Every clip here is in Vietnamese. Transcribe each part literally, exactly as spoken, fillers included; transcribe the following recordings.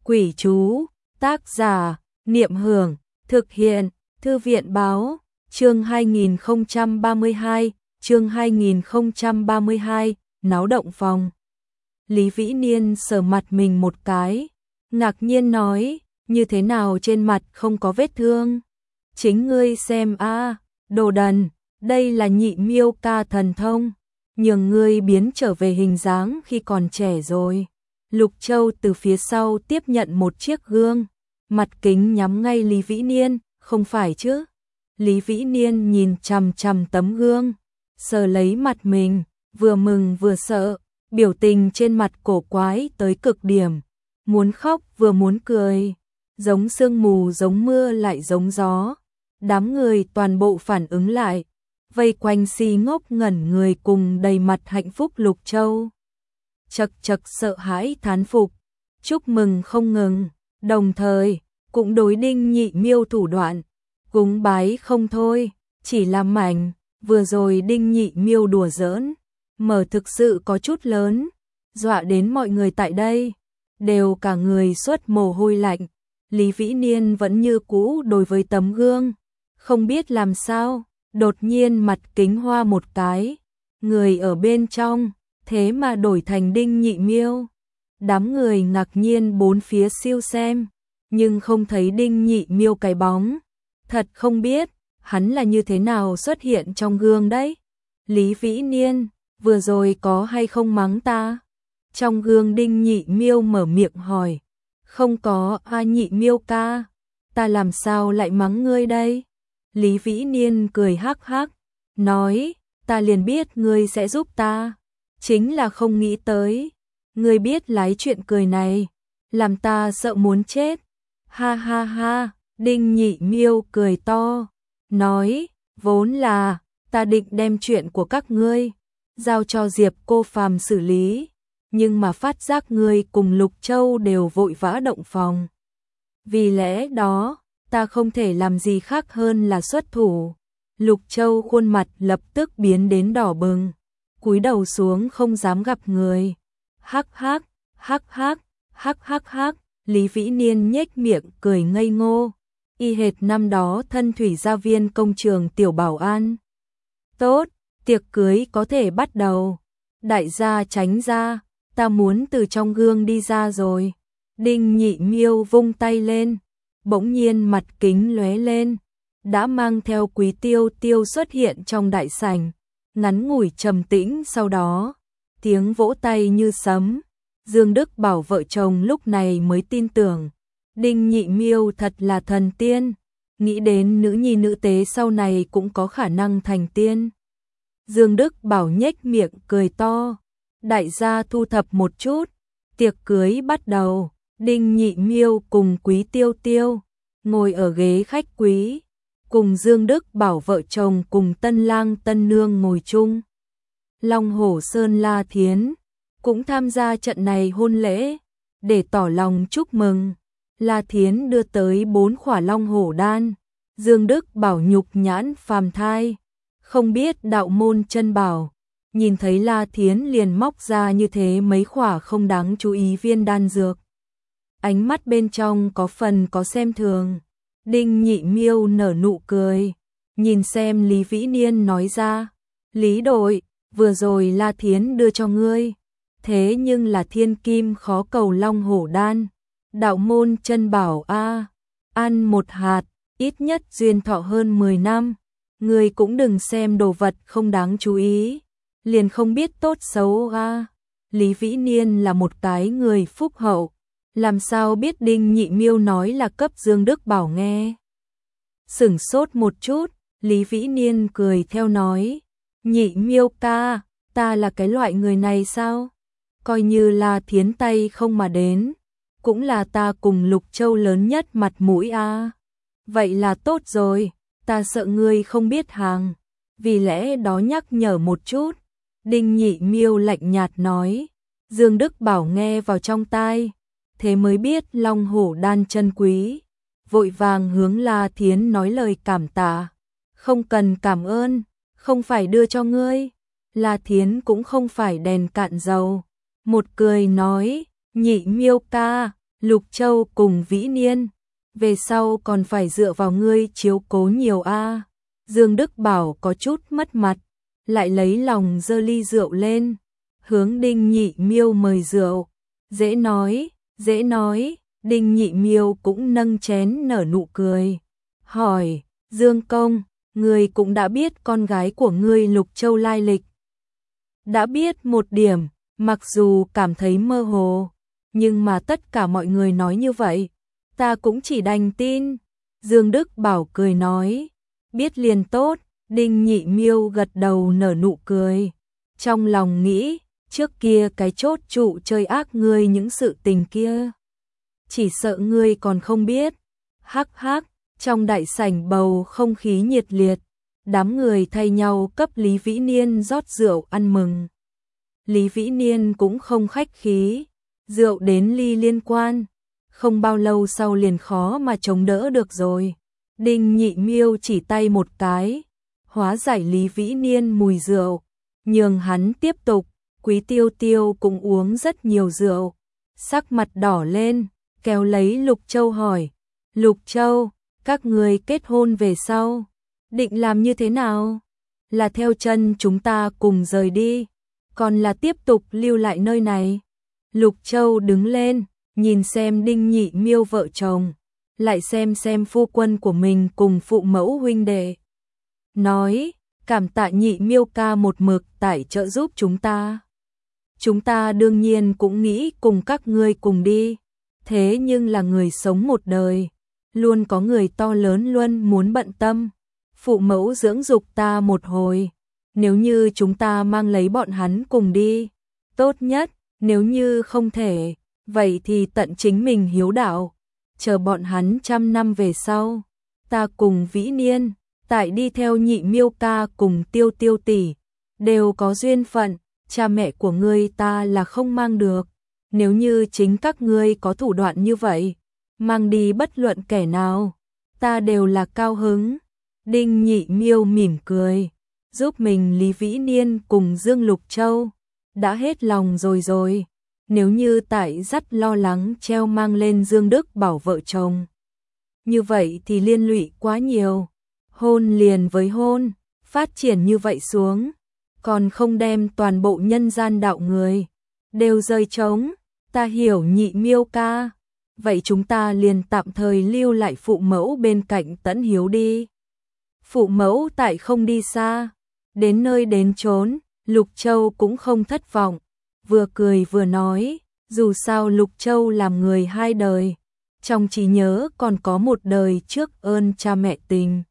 Quỷ chú, tác giả, Niệm Hưởng, thực hiện, Thư viện báo, chương hai nghìn không trăm ba mươi hai, chương hai nghìn không trăm ba mươi hai, náo động phòng. Lý Vĩ Niên sờ mặt mình một cái, ngạc nhiên nói, như thế nào trên mặt không có vết thương? Chính ngươi xem a, đồ đần, đây là Nhị Miêu ca thần thông, nhường ngươi biến trở về hình dáng khi còn trẻ rồi. Lục Châu từ phía sau tiếp nhận một chiếc gương, mặt kính nhắm ngay Lý Vĩ Niên, không phải chứ? Lý Vĩ Niên nhìn chằm chằm tấm gương, sờ lấy mặt mình, vừa mừng vừa sợ, biểu tình trên mặt cổ quái tới cực điểm, muốn khóc vừa muốn cười, giống sương mù giống mưa lại giống gió. Đám người toàn bộ phản ứng lại, vây quanh si ngốc ngẩn người cùng đầy mặt hạnh phúc Lục Châu. Chật chật sợ hãi thán phục, chúc mừng không ngừng, đồng thời cũng đối Đinh Nhị Miêu thủ đoạn, cúng bái không thôi, chỉ làm mảnh, vừa rồi Đinh Nhị Miêu đùa giỡn, mở thực sự có chút lớn, dọa đến mọi người tại đây, đều cả người xuất mồ hôi lạnh. Lý Vĩ Niên vẫn như cũ đối với tấm gương, không biết làm sao, đột nhiên mặt kính hoa một cái, người ở bên trong, thế mà đổi thành Đinh Nhị Miêu. Đám người ngạc nhiên bốn phía siêu xem, nhưng không thấy Đinh Nhị Miêu cái bóng. Thật không biết, hắn là như thế nào xuất hiện trong gương đấy. Lý Vĩ Niên, vừa rồi có hay không mắng ta? Trong gương Đinh Nhị Miêu mở miệng hỏi. Không có, a Nhị Miêu ca, ta làm sao lại mắng ngươi đây? Lý Vĩ Niên cười hắc hắc, nói, ta liền biết ngươi sẽ giúp ta. Chính là không nghĩ tới, ngươi biết lái chuyện cười này, làm ta sợ muốn chết. Ha ha ha, Đinh Nhị Miêu cười to, nói, vốn là, ta định đem chuyện của các ngươi, giao cho Diệp Cô Phàm xử lý, nhưng mà phát giác ngươi cùng Lục Châu đều vội vã động phòng. Vì lẽ đó, ta không thể làm gì khác hơn là xuất thủ. Lục Châu khuôn mặt lập tức biến đến đỏ bừng, cúi đầu xuống không dám gặp người. Hắc hắc, hắc hắc, hắc hắc hắc, Lý Vĩ Niên nhếch miệng cười ngây ngô, y hệt năm đó thân thủy gia viên công trường tiểu bảo an. Tốt, tiệc cưới có thể bắt đầu. Đại gia tránh ra, ta muốn từ trong gương đi ra rồi. Đinh Nhị Miêu vung tay lên, bỗng nhiên mặt kính lóe lên, đã mang theo Quý Tiêu Tiêu xuất hiện trong đại sảnh. Ngắn ngủi trầm tĩnh sau đó, tiếng vỗ tay như sấm. Dương Đức Bảo vợ chồng lúc này mới tin tưởng, Đinh Nhị Miêu thật là thần tiên, nghĩ đến nữ nhi nữ tế sau này cũng có khả năng thành tiên. Dương Đức Bảo nhếch miệng cười to, đại gia thu thập một chút, tiệc cưới bắt đầu. Đinh Nhị Miêu cùng Quý Tiêu Tiêu ngồi ở ghế khách quý, cùng Dương Đức Bảo vợ chồng cùng tân lang tân nương ngồi chung. Long Hổ Sơn La Thiến cũng tham gia trận này hôn lễ, để tỏ lòng chúc mừng. La Thiến đưa tới bốn khỏa Long Hổ đan, Dương Đức Bảo nhục nhãn phàm thai, không biết đạo môn chân bảo, nhìn thấy La Thiến liền móc ra như thế mấy khỏa không đáng chú ý viên đan dược. Ánh mắt bên trong có phần có xem thường. Đinh Nhị Miêu nở nụ cười, nhìn xem Lý Vĩ Niên nói ra, Lý đội, vừa rồi La Thiến đưa cho ngươi, thế nhưng là thiên kim khó cầu Long Hổ đan, đạo môn chân bảo a, ăn một hạt, ít nhất duyên thọ hơn mười năm, ngươi cũng đừng xem đồ vật không đáng chú ý, liền không biết tốt xấu a. Lý Vĩ Niên là một cái người phúc hậu, làm sao biết Đinh Nhị Miêu nói là cấp Dương Đức Bảo nghe. Sửng sốt một chút, Lý Vĩ Niên cười theo nói, Nhị Miêu ca, ta là cái loại người này sao? Coi như là Thiến tay không mà đến, cũng là ta cùng Lục Châu lớn nhất mặt mũi a. Vậy là tốt rồi, ta sợ ngươi không biết hàng, vì lẽ đó nhắc nhở một chút. Đinh Nhị Miêu lạnh nhạt nói, Dương Đức Bảo nghe vào trong tai, thế mới biết Long Hổ đan chân quý, vội vàng hướng La Thiến nói lời cảm tạ. Không cần cảm ơn, không phải đưa cho ngươi. La Thiến cũng không phải đèn cạn dầu, một cười nói, Nhị Miêu ca, Lục Châu cùng Vĩ Niên, về sau còn phải dựa vào ngươi chiếu cố nhiều a. Dương Đức Bảo có chút mất mặt, lại lấy lòng giơ ly rượu lên, hướng Đinh Nhị Miêu mời rượu. Dễ nói, dễ nói, Đinh Nhị Miêu cũng nâng chén nở nụ cười. Hỏi, Dương Công, ngươi cũng đã biết con gái của ngươi Lục Châu lai lịch. Đã biết một điểm, mặc dù cảm thấy mơ hồ, nhưng mà tất cả mọi người nói như vậy, ta cũng chỉ đành tin. Dương Đức Bảo cười nói, biết liền tốt. Đinh Nhị Miêu gật đầu nở nụ cười, trong lòng nghĩ, trước kia cái chốt trụ chơi ác ngươi những sự tình kia, chỉ sợ ngươi còn không biết. Hắc hắc, trong đại sảnh bầu không khí nhiệt liệt, đám người thay nhau cấp Lý Vĩ Niên rót rượu ăn mừng. Lý Vĩ Niên cũng không khách khí, rượu đến ly liên quan, không bao lâu sau liền khó mà chống đỡ được rồi. Đinh Nhị Miêu chỉ tay một cái, hóa giải Lý Vĩ Niên mùi rượu, nhường hắn tiếp tục. Quý Tiêu Tiêu cũng uống rất nhiều rượu, sắc mặt đỏ lên, kéo lấy Lục Châu hỏi, Lục Châu, các người kết hôn về sau, định làm như thế nào? Là theo chân chúng ta cùng rời đi, còn là tiếp tục lưu lại nơi này? Lục Châu đứng lên, nhìn xem Đinh Nhị Miêu vợ chồng, lại xem xem phu quân của mình cùng phụ mẫu huynh đệ. Nói, cảm tạ Nhị Miêu ca một mực tại trợ giúp chúng ta. Chúng ta đương nhiên cũng nghĩ cùng các ngươi cùng đi, thế nhưng là người sống một đời, luôn có người to lớn luôn muốn bận tâm. Phụ mẫu dưỡng dục ta một hồi, nếu như chúng ta mang lấy bọn hắn cùng đi, tốt nhất, nếu như không thể, vậy thì tận chính mình hiếu đạo, chờ bọn hắn trăm năm về sau, ta cùng Vĩ Niên, tại đi theo Nhị Miêu ca cùng Tiêu Tiêu tỷ, đều có duyên phận, cha mẹ của ngươi ta là không mang được, nếu như chính các ngươi có thủ đoạn như vậy, mang đi bất luận kẻ nào, ta đều là cao hứng. Đinh Nhị Miêu mỉm cười, giúp mình Lý Vĩ Niên cùng Dương Lục Châu, đã hết lòng rồi rồi, nếu như tại dắt lo lắng treo mang lên Dương Đức Bảo vợ chồng. Như vậy thì liên lụy quá nhiều, hôn liền với hôn, phát triển như vậy xuống, còn không đem toàn bộ nhân gian đạo người, đều rơi trống, ta hiểu Nhị Miêu ca, vậy chúng ta liền tạm thời lưu lại phụ mẫu bên cạnh Tẫn Hiếu đi. Phụ mẫu tại không đi xa, đến nơi đến chốn, Lục Châu cũng không thất vọng, vừa cười vừa nói, dù sao Lục Châu làm người hai đời, trong trí nhớ còn có một đời trước ơn cha mẹ tình.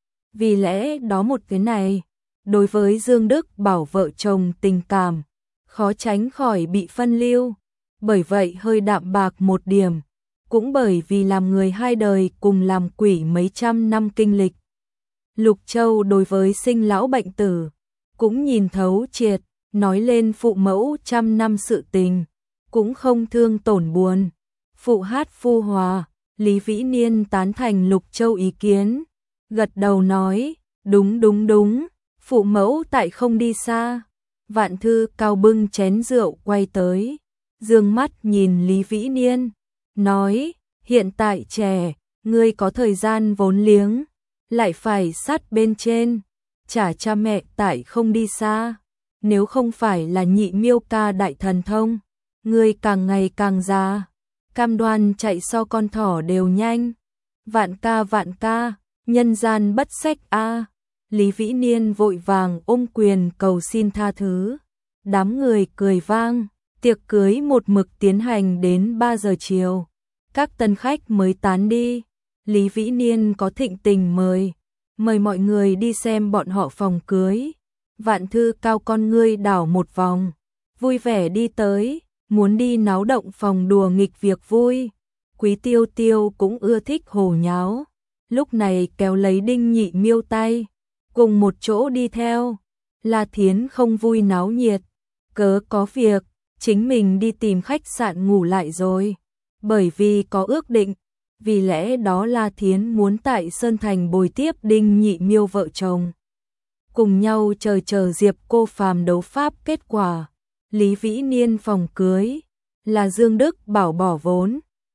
Vì lẽ đó một cái này, đối với Dương Đức Bảo vợ chồng tình cảm, khó tránh khỏi bị phân lưu, bởi vậy hơi đạm bạc một điểm, cũng bởi vì làm người hai đời cùng làm quỷ mấy trăm năm kinh lịch. Lục Châu đối với sinh lão bệnh tử, cũng nhìn thấu triệt, nói lên phụ mẫu trăm năm sự tình, cũng không thương tổn buồn. Phụ hát phu hòa, Lý Vĩ Niên tán thành Lục Châu ý kiến, gật đầu nói, đúng đúng đúng, phụ mẫu tại không đi xa. Vạn Thư Cao bưng chén rượu quay tới, dương mắt nhìn Lý Vĩ Niên, nói, hiện tại trẻ, ngươi có thời gian vốn liếng, lại phải sát bên trên, chả cha mẹ tại không đi xa, nếu không phải là Nhị Miêu ca đại thần thông, ngươi càng ngày càng già, cam đoan chạy so con thỏ đều nhanh. Vạn ca vạn ca, nhân gian bất sách a. Lý Vĩ Niên vội vàng ôm quyền cầu xin tha thứ. Đám người cười vang, tiệc cưới một mực tiến hành đến ba giờ chiều. Các tân khách mới tán đi. Lý Vĩ Niên có thịnh tình mời, mời mọi người đi xem bọn họ phòng cưới. Vạn Thư Cao con ngươi đảo một vòng, vui vẻ đi tới, muốn đi náo động phòng đùa nghịch việc vui. Quý Tiêu Tiêu cũng ưa thích hồ nháo, lúc này kéo lấy Đinh Nhị Miêu tay, cùng một chỗ đi theo. La Thiến không vui náo nhiệt, cớ có việc, chính mình đi tìm khách sạn ngủ lại rồi, bởi vì có ước định, vì lẽ đó La Thiến muốn tại Sơn Thành bồi tiếp Đinh Nhị Miêu vợ chồng. Cùng nhau chờ chờ Diệp Cô Phàm đấu pháp kết quả. Lý Vĩ Niên phòng cưới là Dương Đức Bảo bỏ vốn,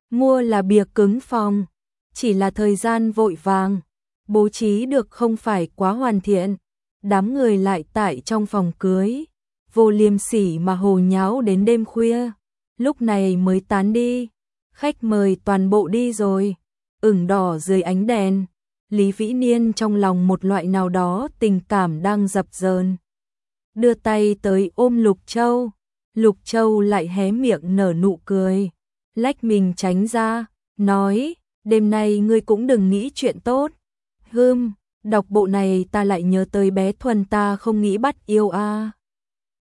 mua là bìa cứng phòng, chỉ là thời gian vội vàng, bố trí được không phải quá hoàn thiện, đám người lại tại trong phòng cưới, vô liêm sỉ mà hồ nháo đến đêm khuya, lúc này mới tán đi, khách mời toàn bộ đi rồi, ửng đỏ dưới ánh đèn, Lý Vĩ Niên trong lòng một loại nào đó tình cảm đang dập dờn, đưa tay tới ôm Lục Châu, Lục Châu lại hé miệng nở nụ cười, lách mình tránh ra, nói, đêm nay ngươi cũng đừng nghĩ chuyện tốt. Hừm, đọc bộ này ta lại nhớ tới bé Thuần ta không nghĩ bắt yêu a. À.